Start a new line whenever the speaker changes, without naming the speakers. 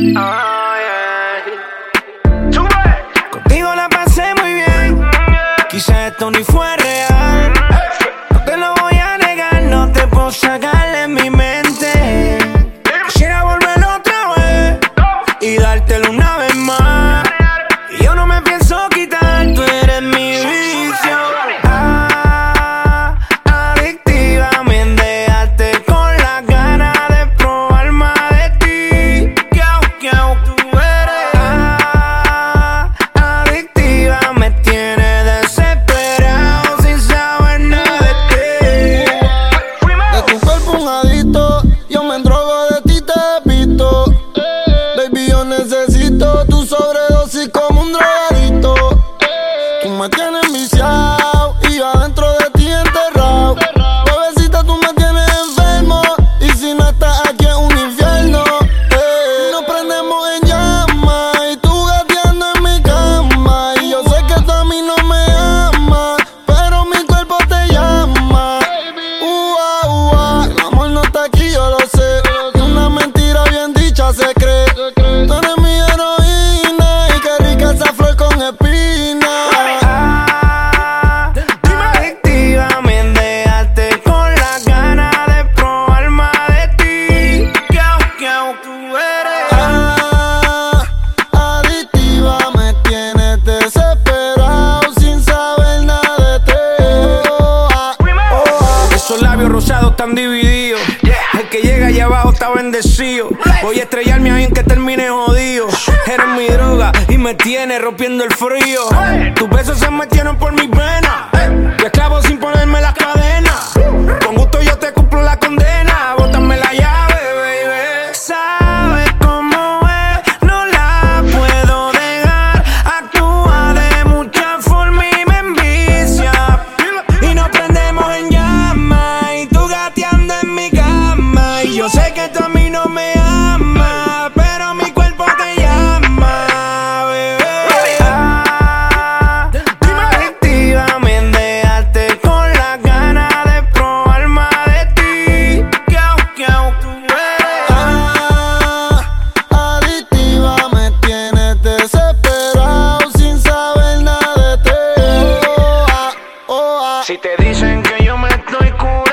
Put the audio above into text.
Contigo la pasé muy bien. Quizás esto ni fue real. No te lo voy a negar, no te puedo sacar de mi mente. Quisiera volver otra vez y dártelo una vez más. Y yo no me pienso quitar, tú eres mi vicio. Adictiva, me dejaste con las ganas de probar más de ti. Tú eres adictiva, me tienes desesperado sin saber nada de ti.
De tu cuerpo un adicto, yo me endrogo de ti, te visto. Baby, yo necesito tu sobredosis como un drogadicto. Tú me tienes viciado y yo adentro de ti enterrado. Bebecita, tú me tienes enfermo y si no estás aquí es un infierno. Nos prendemos en llamas y tú gateando en mi cama. Y yo sé que tú a mí no me amas, pero mi cuerpo te llama. El amor no está aquí, yo lo sé. Y una mentira bien dicha se cree. Tú eres mi heroína y qué rica esa flor con espinas.
Adictiva, me dejaste con las ganas de probar más de ti. Tú eres
Adictiva, me tienes desesperado sin saber nada de ti.
Esos labios rosados están divididos. El que llega allá abajo está bendecido. Voy a estrellarme ahí en que termine jodido. Eres mi droga y me tienes rompiendo el frío. Tus besos se metieron por mis venas. Yo esclavo sin ponerme las cadenas. Con gusto yo te cumplo la condena. Bótame la llave, baby. Sabes cómo es, no la puedo dejar. Actúa de mucha forma y me envicia. Y nos prendemos en llamas y tú gateando en mi cama. Y yo sé que tú a mí no me amas, pero mi cuerpo te llama, bebé. Adictiva, me dejaste con las ganas de probar más de ti. Tú eres
Adictiva, me tienes desesperado sin saber nada de ti.
Si te dicen que yo me estoy curando,